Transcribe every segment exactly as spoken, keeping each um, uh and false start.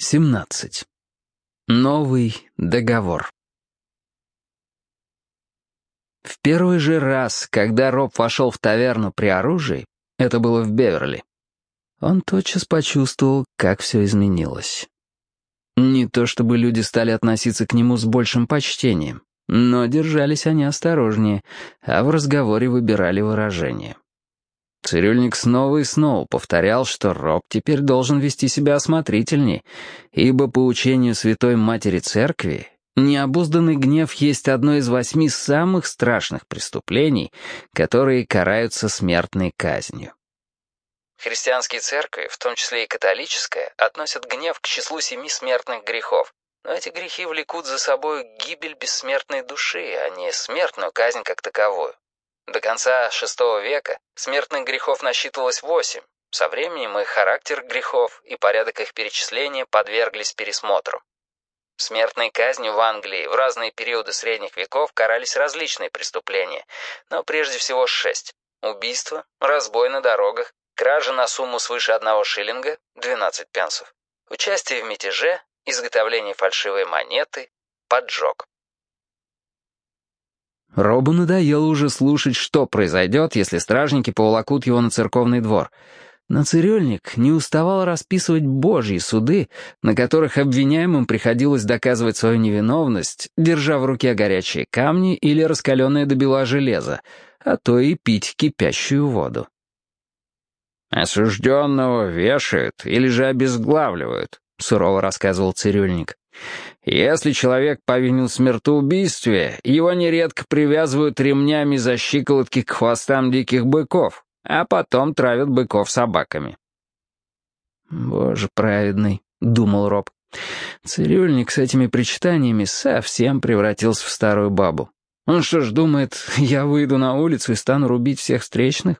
семнадцать. Новый договор. В первый же раз, когда Роб вошел в таверну при оружии, это было в Беверли, он тотчас почувствовал, как все изменилось. Не то чтобы люди стали относиться к нему с большим почтением, но держались они осторожнее, а в разговоре выбирали выражения. Цирюльник снова и снова повторял, что Роб теперь должен вести себя осмотрительней, ибо по учению Святой Матери Церкви необузданный гнев есть одно из восьми самых страшных преступлений, которые караются смертной казнью. Христианские церкви, в том числе и католическая, относят гнев к числу семи смертных грехов, но эти грехи влекут за собой гибель бессмертной души, а не смертную казнь как таковую. До конца шестого века смертных грехов насчитывалось восемь. Со временем их характер грехов и порядок их перечисления подверглись пересмотру. Смертной казнью в Англии в разные периоды средних веков карались различные преступления, но прежде всего шесть. Убийство, разбой на дорогах, кража на сумму свыше одного шиллинга, двенадцать пенсов, участие в мятеже, изготовление фальшивой монеты, поджог. Робу надоело уже слушать, что произойдет, если стражники поволокут его на церковный двор. Но цирюльник не уставал расписывать божьи суды, на которых обвиняемым приходилось доказывать свою невиновность, держа в руке горячие камни или раскаленное до бела железо, а то и пить кипящую воду. «Осужденного вешают или же обезглавливают», — сурово рассказывал цирюльник. «Если человек повинен в смертоубийстве, его нередко привязывают ремнями за щиколотки к хвостам диких быков, а потом травят быков собаками». «Боже праведный», — думал Роб. Цирюльник с этими причитаниями совсем превратился в старую бабу. Он что ж думает, я выйду на улицу и стану рубить всех встречных?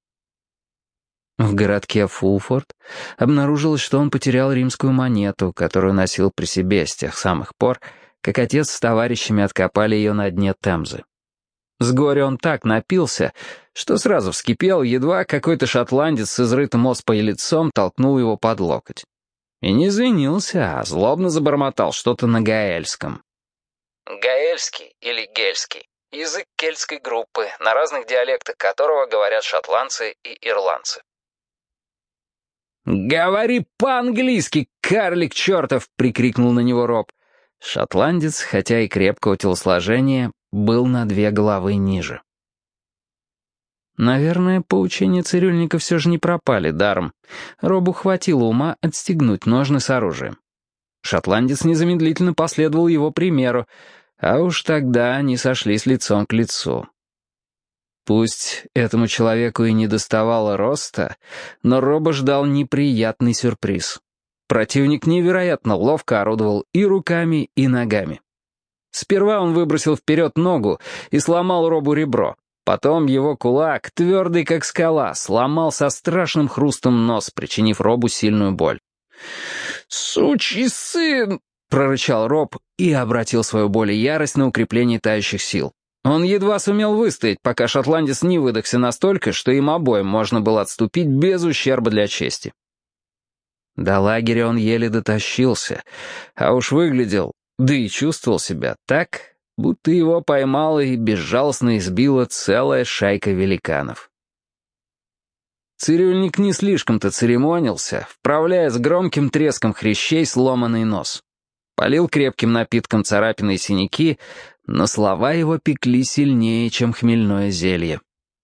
В городке Фулфорд обнаружилось, что он потерял римскую монету, которую носил при себе с тех самых пор, как отец с товарищами откопали ее на дне Темзы. С горя он так напился, что сразу вскипел, едва какой-то шотландец с изрытым оспой лицом толкнул его под локоть. И не извинился, а злобно забормотал что-то на гаэльском. Гаэльский или гельский — язык кельтской группы, на разных диалектах которого говорят шотландцы и ирландцы. «Говори по-английски, карлик чертов!» — прикрикнул на него Роб. Шотландец, хотя и крепкого телосложения, был на две головы ниже. Наверное, поучения цирюльника все же не пропали даром. Робу хватило ума отстегнуть ножны с оружием. Шотландец незамедлительно последовал его примеру, а уж тогда они сошлись лицом к лицу. Пусть этому человеку и не доставало роста, но Роба ждал неприятный сюрприз. Противник невероятно ловко орудовал и руками, и ногами. Сперва он выбросил вперед ногу и сломал Робу ребро. Потом его кулак, твердый как скала, сломал со страшным хрустом нос, причинив Робу сильную боль. «Сучий сын!» — прорычал Роб и обратил свою боль и ярость на укрепление тающих сил. Он едва сумел выстоять, пока шотландец не выдохся настолько, что им обоим можно было отступить без ущерба для чести. До лагеря он еле дотащился, а уж выглядел, да и чувствовал себя так, будто его поймала и безжалостно избила целая шайка великанов. Цирюльник не слишком-то церемонился, вправляя с громким треском хрящей сломанный нос. Полил крепким напитком царапины и синяки, но слова его пекли сильнее, чем хмельное зелье.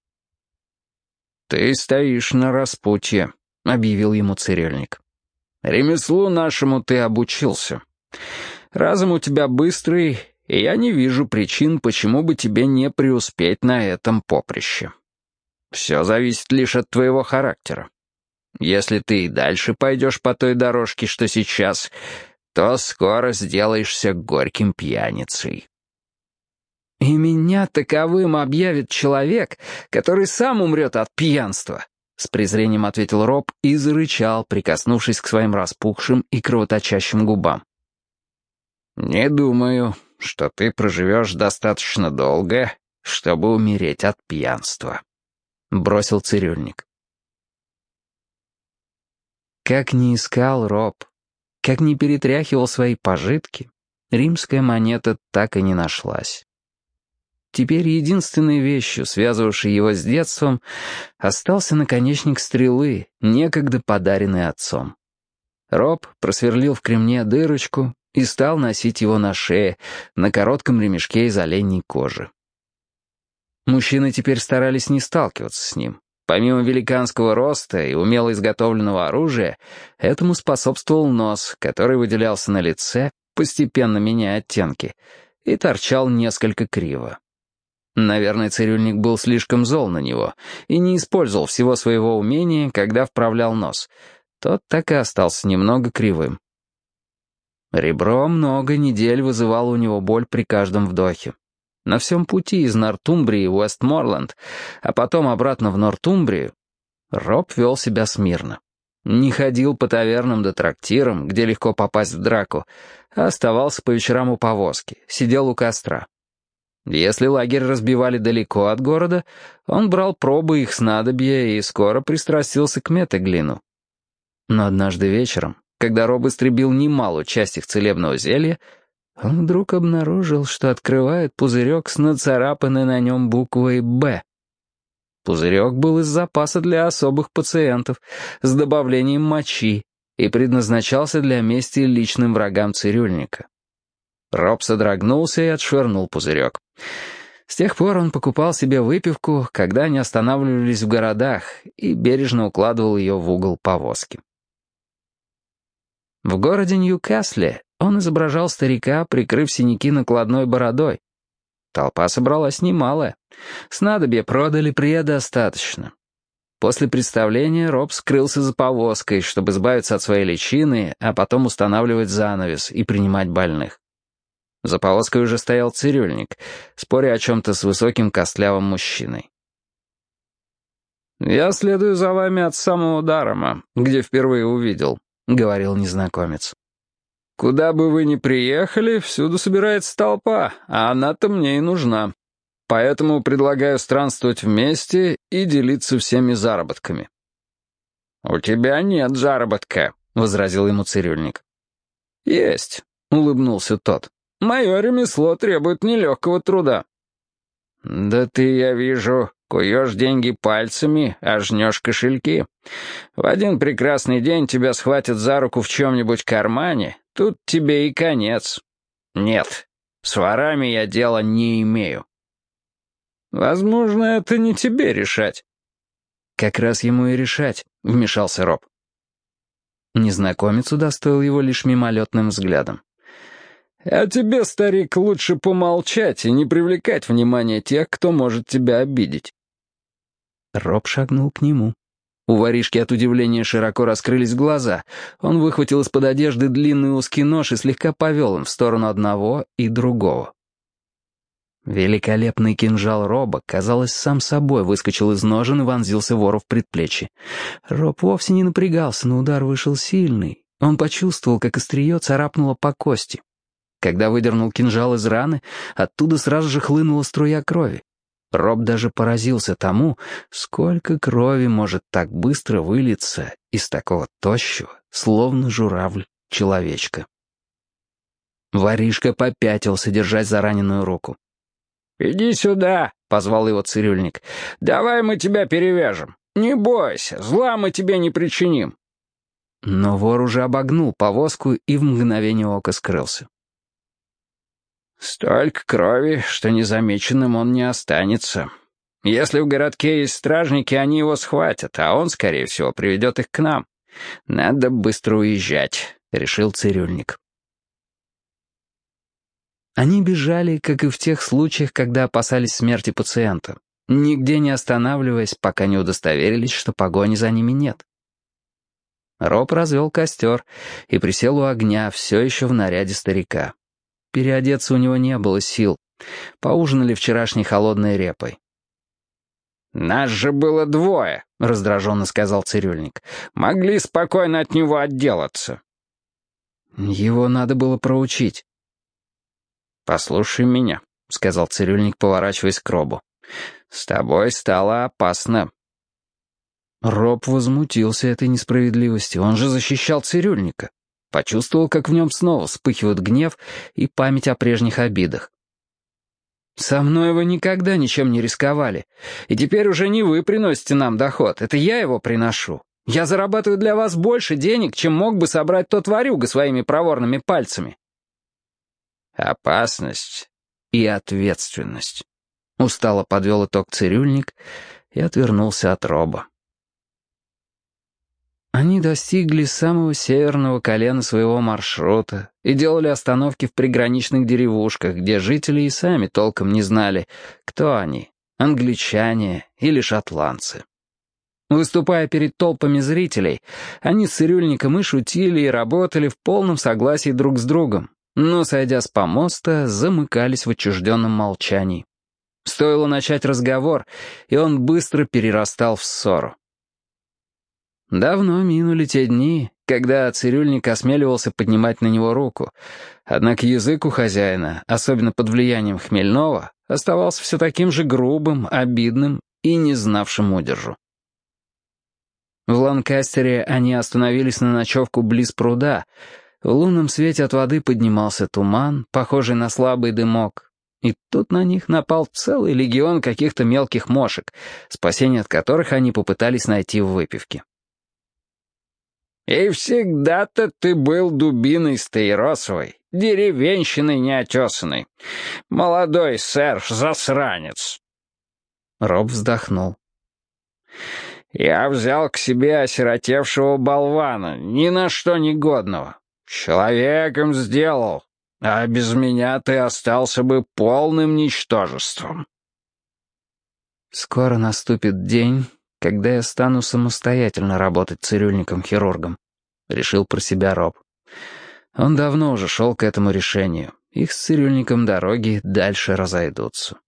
«Ты стоишь на распутье», — объявил ему цирюльник. «Ремеслу нашему ты обучился. Разум у тебя быстрый, и я не вижу причин, почему бы тебе не преуспеть на этом поприще. Все зависит лишь от твоего характера. Если ты и дальше пойдешь по той дорожке, что сейчас, то скоро сделаешься горьким пьяницей». «И меня таковым объявит человек, который сам умрет от пьянства», — с презрением ответил Роб и зарычал, прикоснувшись к своим распухшим и кровоточащим губам. «Не думаю, что ты проживешь достаточно долго, чтобы умереть от пьянства», — бросил цирюльник. Как ни искал Роб, как ни перетряхивал свои пожитки, римская монета так и не нашлась. Теперь единственной вещью, связывавшей его с детством, остался наконечник стрелы, некогда подаренный отцом. Роб просверлил в кремне дырочку и стал носить его на шее, на коротком ремешке из оленьей кожи. Мужчины теперь старались не сталкиваться с ним. Помимо великанского роста и умело изготовленного оружия, этому способствовал нос, который выделялся на лице, постепенно меняя оттенки, и торчал несколько криво. Наверное, цирюльник был слишком зол на него и не использовал всего своего умения, когда вправлял нос. Тот так и остался немного кривым. Ребро много недель вызывало у него боль при каждом вдохе. На всем пути из Нортумбрии в Уэстморленд, а потом обратно в Нортумбрию, Роб вел себя смирно. Не ходил по тавернам да трактирам, где легко попасть в драку, а оставался по вечерам у повозки, сидел у костра. Если лагерь разбивали далеко от города, он брал пробы их снадобья и скоро пристрастился к метеглину. Но однажды вечером, когда Роб истребил немалую часть их целебного зелья, он вдруг обнаружил, что открывает пузырек с нацарапанной на нем буквой «Б». Пузырек был из запаса для особых пациентов, с добавлением мочи, и предназначался для мести личным врагам цирюльника. Роб содрогнулся и отшвырнул пузырек. С тех пор он покупал себе выпивку, когда они останавливались в городах, и бережно укладывал ее в угол повозки. В городе Ньюкасле он изображал старика, прикрыв синяки накладной бородой. Толпа собралась немалая. Снадобья продали предостаточно. После представления Роб скрылся за повозкой, чтобы избавиться от своей личины, а потом устанавливать занавес и принимать больных. За повозкой уже стоял цирюльник, споря о чем-то с высоким костлявым мужчиной. «Я следую за вами от самого Дарома, где впервые увидел», — говорил незнакомец. «Куда бы вы ни приехали, всюду собирается толпа, а она-то мне и нужна. Поэтому предлагаю странствовать вместе и делиться всеми заработками». «У тебя нет заработка», — возразил ему цирюльник. «Есть», — улыбнулся тот. «Мое ремесло требует нелегкого труда». «Да ты, я вижу, куешь деньги пальцами, а жнешь кошельки. В один прекрасный день тебя схватят за руку в чем-нибудь кармане, тут тебе и конец. Нет, с ворами я дела не имею». «Возможно, это не тебе решать». «Как раз ему и решать», — вмешался Роб. Незнакомец удостоил его лишь мимолетным взглядом. «А тебе, старик, лучше помолчать и не привлекать внимание тех, кто может тебя обидеть». Роб шагнул к нему. У воришки от удивления широко раскрылись глаза. Он выхватил из-под одежды длинный узкий нож и слегка повел им в сторону одного и другого. Великолепный кинжал Роба, казалось, сам собой выскочил из ножен и вонзился вору в предплечье. Роб вовсе не напрягался, но удар вышел сильный. Он почувствовал, как острие царапнуло по кости. Когда выдернул кинжал из раны, оттуда сразу же хлынула струя крови. Роб даже поразился тому, сколько крови может так быстро вылиться из такого тощего, словно журавль, человечка. Воришка попятился, держась за раненую руку. «Иди сюда», — позвал его цирюльник. «Давай мы тебя перевяжем. Не бойся, зла мы тебе не причиним». Но вор уже обогнул повозку и в мгновение ока скрылся. «Столько крови, что незамеченным он не останется. Если в городке есть стражники, они его схватят, а он, скорее всего, приведет их к нам. Надо быстро уезжать», — решил цирюльник. Они бежали, как и в тех случаях, когда опасались смерти пациента, нигде не останавливаясь, пока не удостоверились, что погони за ними нет. Роб развел костер и присел у огня, все еще в наряде старика. Переодеться у него не было сил. Поужинали вчерашней холодной репой. «Нас же было двое», — раздраженно сказал цирюльник. «Могли спокойно от него отделаться». «Его надо было проучить». «Послушай меня», — сказал цирюльник, поворачиваясь к Робу. «С тобой стало опасно». Роб возмутился этой несправедливости. Он же защищал цирюльника. Почувствовал, как в нем снова вспыхивают гнев и память о прежних обидах. «Со мной вы никогда ничем не рисковали. И теперь уже не вы приносите нам доход, это я его приношу. Я зарабатываю для вас больше денег, чем мог бы собрать тот ворюга своими проворными пальцами». «Опасность и ответственность», — устало подвел итог цирюльник и отвернулся от Роба. Они достигли самого северного колена своего маршрута и делали остановки в приграничных деревушках, где жители и сами толком не знали, кто они — англичане или шотландцы. Выступая перед толпами зрителей, они с цирюльником и шутили, и работали в полном согласии друг с другом, но, сойдя с помоста, замыкались в отчужденном молчании. Стоило начать разговор, и он быстро перерастал в ссору. Давно минули те дни, когда цирюльник осмеливался поднимать на него руку, однако язык у хозяина, особенно под влиянием хмельного, оставался все таким же грубым, обидным и не знавшим удержу. В Ланкастере они остановились на ночевку близ пруда. В лунном свете от воды поднимался туман, похожий на слабый дымок, и тут на них напал целый легион каких-то мелких мошек, спасение от которых они попытались найти в выпивке. «И всегда-то ты был дубиной стаиросовой, деревенщиной неотесанной. Молодой сэр-засранец». Роб вздохнул. «Я взял к себе осиротевшего болвана, ни на что негодного. Человеком сделал, а без меня ты остался бы полным ничтожеством». «Скоро наступит день, когда я стану самостоятельно работать цирюльником-хирургом», — решил про себя Роб. Он давно уже шел к этому решению. Их с цирюльником дороги дальше разойдутся.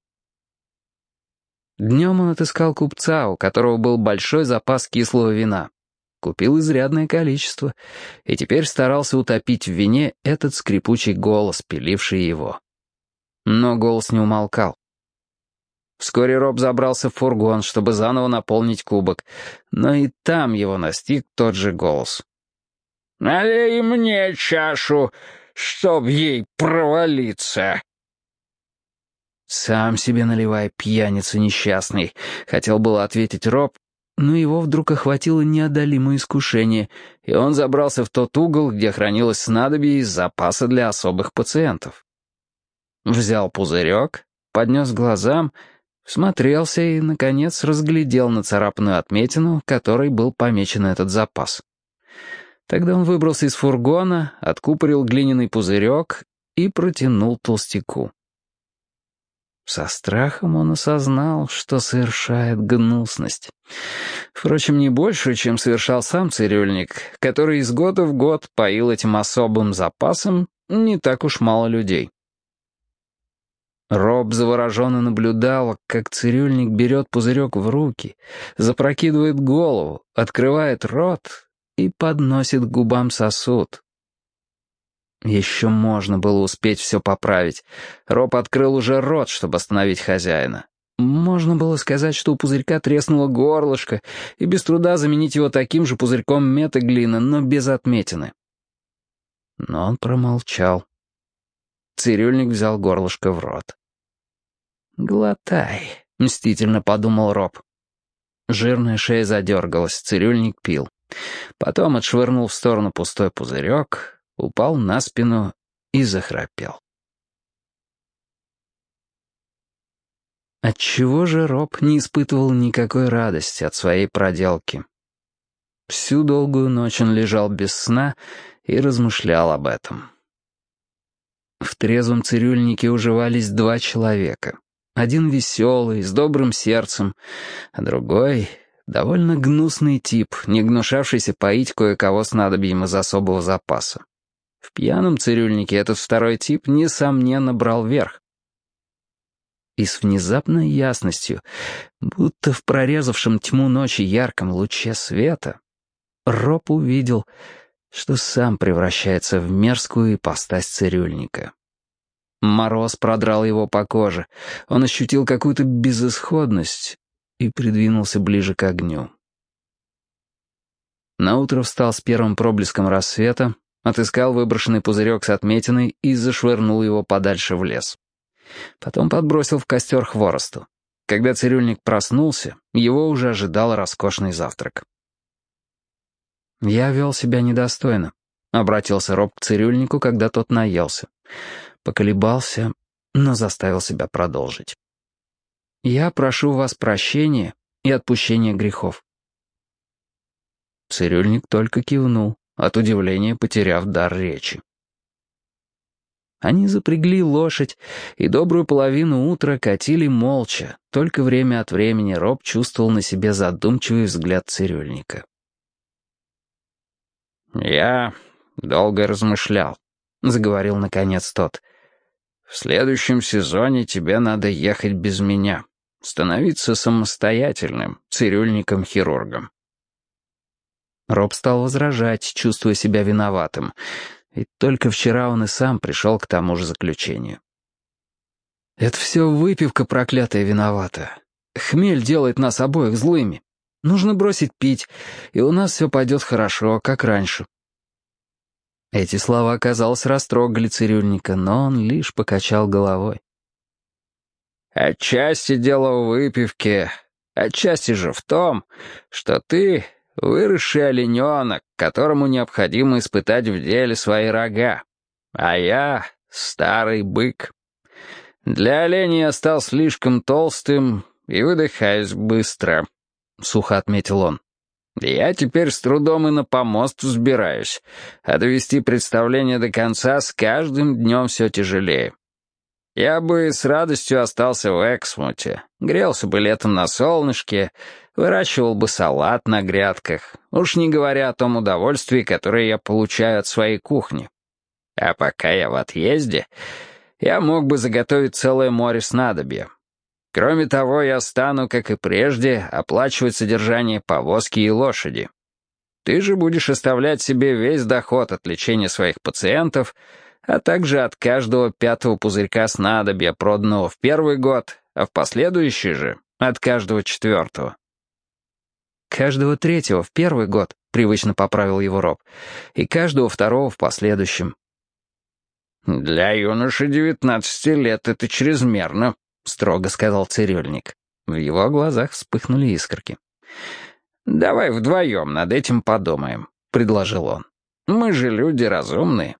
Днем он отыскал купца, у которого был большой запас кислого вина. Купил изрядное количество, и теперь старался утопить в вине этот скрипучий голос, пиливший его. Но голос не умолкал. Вскоре Роб забрался в фургон, чтобы заново наполнить кубок, но и там его настиг тот же голос. «Налей мне чашу, чтоб ей провалиться!» «Сам себе наливай, пьяница несчастный», — хотел было ответить Роб, но его вдруг охватило неодолимое искушение, и он забрался в тот угол, где хранилось снадобье из запаса для особых пациентов. Взял пузырек, поднес к глазам, всмотрелся и, наконец, разглядел нацарапанную отметину, которой был помечен этот запас. Тогда он выбрался из фургона, откупорил глиняный пузырек и протянул толстяку. Со страхом он осознал, что совершает гнусность. Впрочем, не большую, чем совершал сам цирюльник, который из года в год поил этим особым запасом не так уж мало людей. Роб завороженно наблюдал, как цирюльник берет пузырек в руки, запрокидывает голову, открывает рот и подносит к губам сосуд. Еще можно было успеть все поправить. Роб открыл уже рот, чтобы остановить хозяина. Можно было сказать, что у пузырька треснуло горлышко, и без труда заменить его таким же пузырьком метаглина, но без отметины. Но он промолчал. Цирюльник взял горлышко в рот. «Глотай», — мстительно подумал Роб. Жирная шея задергалась, цирюльник пил. Потом отшвырнул в сторону пустой пузырек, упал на спину и захрапел. Отчего же Роб не испытывал никакой радости от своей проделки? Всю долгую ночь он лежал без сна и размышлял об этом. В трезвом цирюльнике уживались два человека. Один веселый, с добрым сердцем, а другой — довольно гнусный тип, не гнушавшийся поить кое-кого снадобьем из особого запаса. В пьяном цирюльнике этот второй тип, несомненно, брал верх. И с внезапной ясностью, будто в прорезавшем тьму ночи ярком луче света, Роб увидел, что сам превращается в мерзкую ипостась цирюльника. Мороз продрал его по коже, он ощутил какую-то безысходность и придвинулся ближе к огню. Наутро встал с первым проблеском рассвета, отыскал выброшенный пузырек с отметиной и зашвырнул его подальше в лес. Потом подбросил в костер хворосту. Когда цирюльник проснулся, его уже ожидал роскошный завтрак. «Я вел себя недостойно», — обратился Роб к цирюльнику, когда тот наелся. Поколебался, но заставил себя продолжить. «Я прошу вас прощения и отпущения грехов». Цирюльник только кивнул, от удивления потеряв дар речи. Они запрягли лошадь, и добрую половину утра катили молча, только время от времени Роб чувствовал на себе задумчивый взгляд цирюльника. «Я долго размышлял», — заговорил наконец тот. «В следующем сезоне тебе надо ехать без меня, становиться самостоятельным цирюльником-хирургом». Роб стал возражать, чувствуя себя виноватым, ведь только вчера он и сам пришел к тому же заключению. «Это все выпивка проклятая виновата. Хмель делает нас обоих злыми. Нужно бросить пить, и у нас все пойдет хорошо, как раньше». Эти слова, казалось, растрогали цирюльника, но он лишь покачал головой. «Отчасти дело в выпивке, отчасти же в том, что ты выросший олененок, которому необходимо испытать в деле свои рога, а я старый бык. Для оленя я стал слишком толстым и выдыхаюсь быстро», — сухо отметил он. «Я теперь с трудом и на помост взбираюсь, а довести представление до конца с каждым днем все тяжелее. Я бы с радостью остался в Эксмуте, грелся бы летом на солнышке, выращивал бы салат на грядках, уж не говоря о том удовольствии, которое я получаю от своей кухни. А пока я в отъезде, я мог бы заготовить целое море снадобья. Кроме того, я стану, как и прежде, оплачивать содержание повозки и лошади. Ты же будешь оставлять себе весь доход от лечения своих пациентов, а также от каждого пятого пузырька снадобья, проданного в первый год, а в последующий же — от каждого четвертого. «Каждого третьего в первый год», — привычно поправил его Роб, «и каждого второго в последующем». «Для юноши девятнадцати лет это чрезмерно», — строго сказал цирюльник. В его глазах вспыхнули искорки. «Давай вдвоем над этим подумаем», — предложил он. «Мы же люди разумные».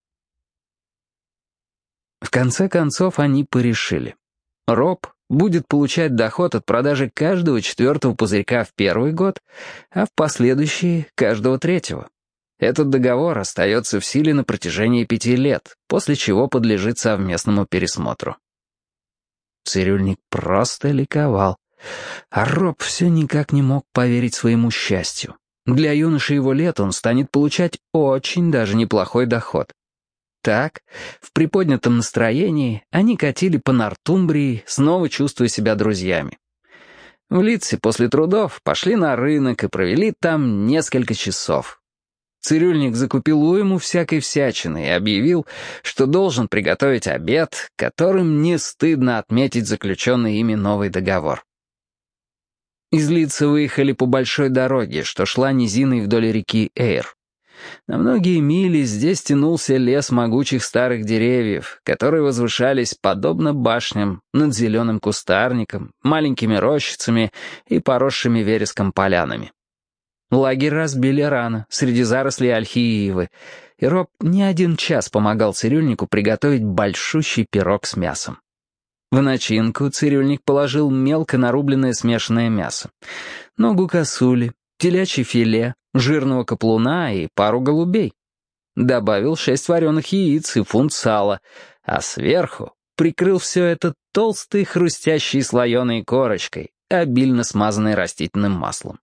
В конце концов они порешили. Роб будет получать доход от продажи каждого четвертого пузырька в первый год, а в последующие — каждого третьего. Этот договор остается в силе на протяжении пяти лет, после чего подлежит совместному пересмотру. Цирюльник просто ликовал, а Роб все никак не мог поверить своему счастью. Для юноши его лет он станет получать очень даже неплохой доход. Так, в приподнятом настроении они катили по Нортумбрии, снова чувствуя себя друзьями. В Лидсе после трудов пошли на рынок и провели там несколько часов. Цирюльник закупил уйму всякой всячины и объявил, что должен приготовить обед, которым не стыдно отметить заключенный ими новый договор. Из Лидса выехали по большой дороге, что шла низиной вдоль реки Эйр. На многие мили здесь тянулся лес могучих старых деревьев, которые возвышались подобно башням над зеленым кустарником, маленькими рощицами и поросшими вереском полянами. Лагерь разбили рано, среди зарослей ольхи и ивы, и Роб не один час помогал цирюльнику приготовить большущий пирог с мясом. В начинку цирюльник положил мелко нарубленное смешанное мясо, ногу косули, телячье филе, жирного каплуна и пару голубей. Добавил шесть вареных яиц и фунт сала, а сверху прикрыл все это толстой хрустящей слоеной корочкой, обильно смазанной растительным маслом.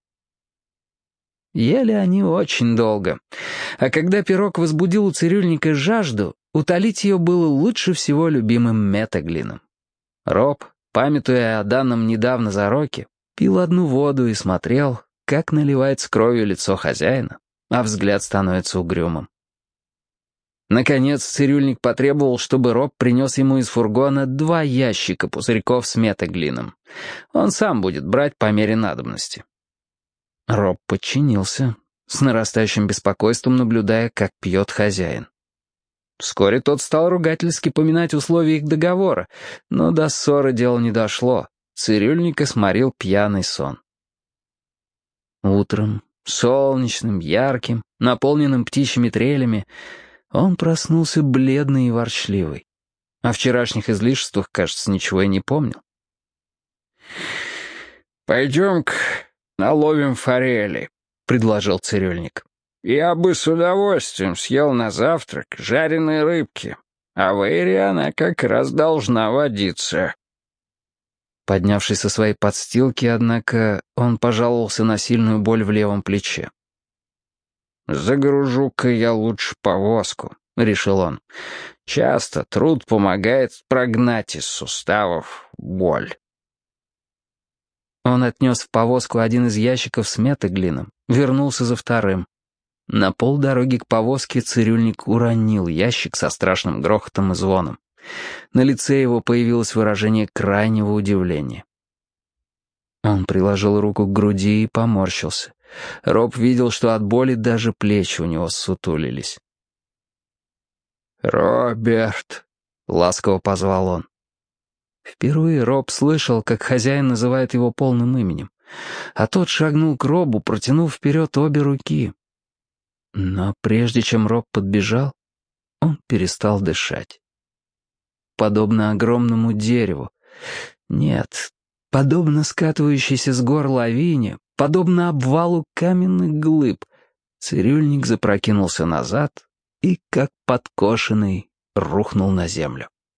Ели они очень долго, а когда пирог возбудил у цирюльника жажду, утолить ее было лучше всего любимым метоглином. Роб, памятуя о данном недавно зароке, пил одну воду и смотрел, как наливается кровью лицо хозяина, а взгляд становится угрюмым. Наконец цирюльник потребовал, чтобы Роб принес ему из фургона два ящика пузырьков с метоглином. Он сам будет брать по мере надобности. Роб подчинился, с нарастающим беспокойством наблюдая, как пьет хозяин. Вскоре тот стал ругательски поминать условия их договора, но до ссоры дело не дошло. Цирюльника сморил пьяный сон. Утром, солнечным, ярким, наполненным птичьими трелями, он проснулся бледный и ворчливый. О вчерашних излишествах, кажется, ничего и не помнил. «Пойдем-ка наловим форели», — предложил цирюльник. «Я бы с удовольствием съел на завтрак жареные рыбки, а в Эйре она как раз должна водиться». Поднявшись со своей подстилки, однако, он пожаловался на сильную боль в левом плече. «Загружу-ка я лучше повозку», — решил он. «Часто труд помогает прогнать из суставов боль». Он отнес в повозку один из ящиков с метоглином, вернулся за вторым. На полдороги к повозке цирюльник уронил ящик со страшным грохотом и звоном. На лице его появилось выражение крайнего удивления. Он приложил руку к груди и поморщился. Роб видел, что от боли даже плечи у него ссутулились. «Роберт», — ласково позвал он. Впервые Роб слышал, как хозяин называет его полным именем, а тот шагнул к Робу, протянув вперед обе руки. Но прежде чем Роб подбежал, он перестал дышать. Подобно огромному дереву. Нет, подобно скатывающейся с гор лавине, подобно обвалу каменных глыб, цирюльник запрокинулся назад и, как подкошенный, рухнул на землю.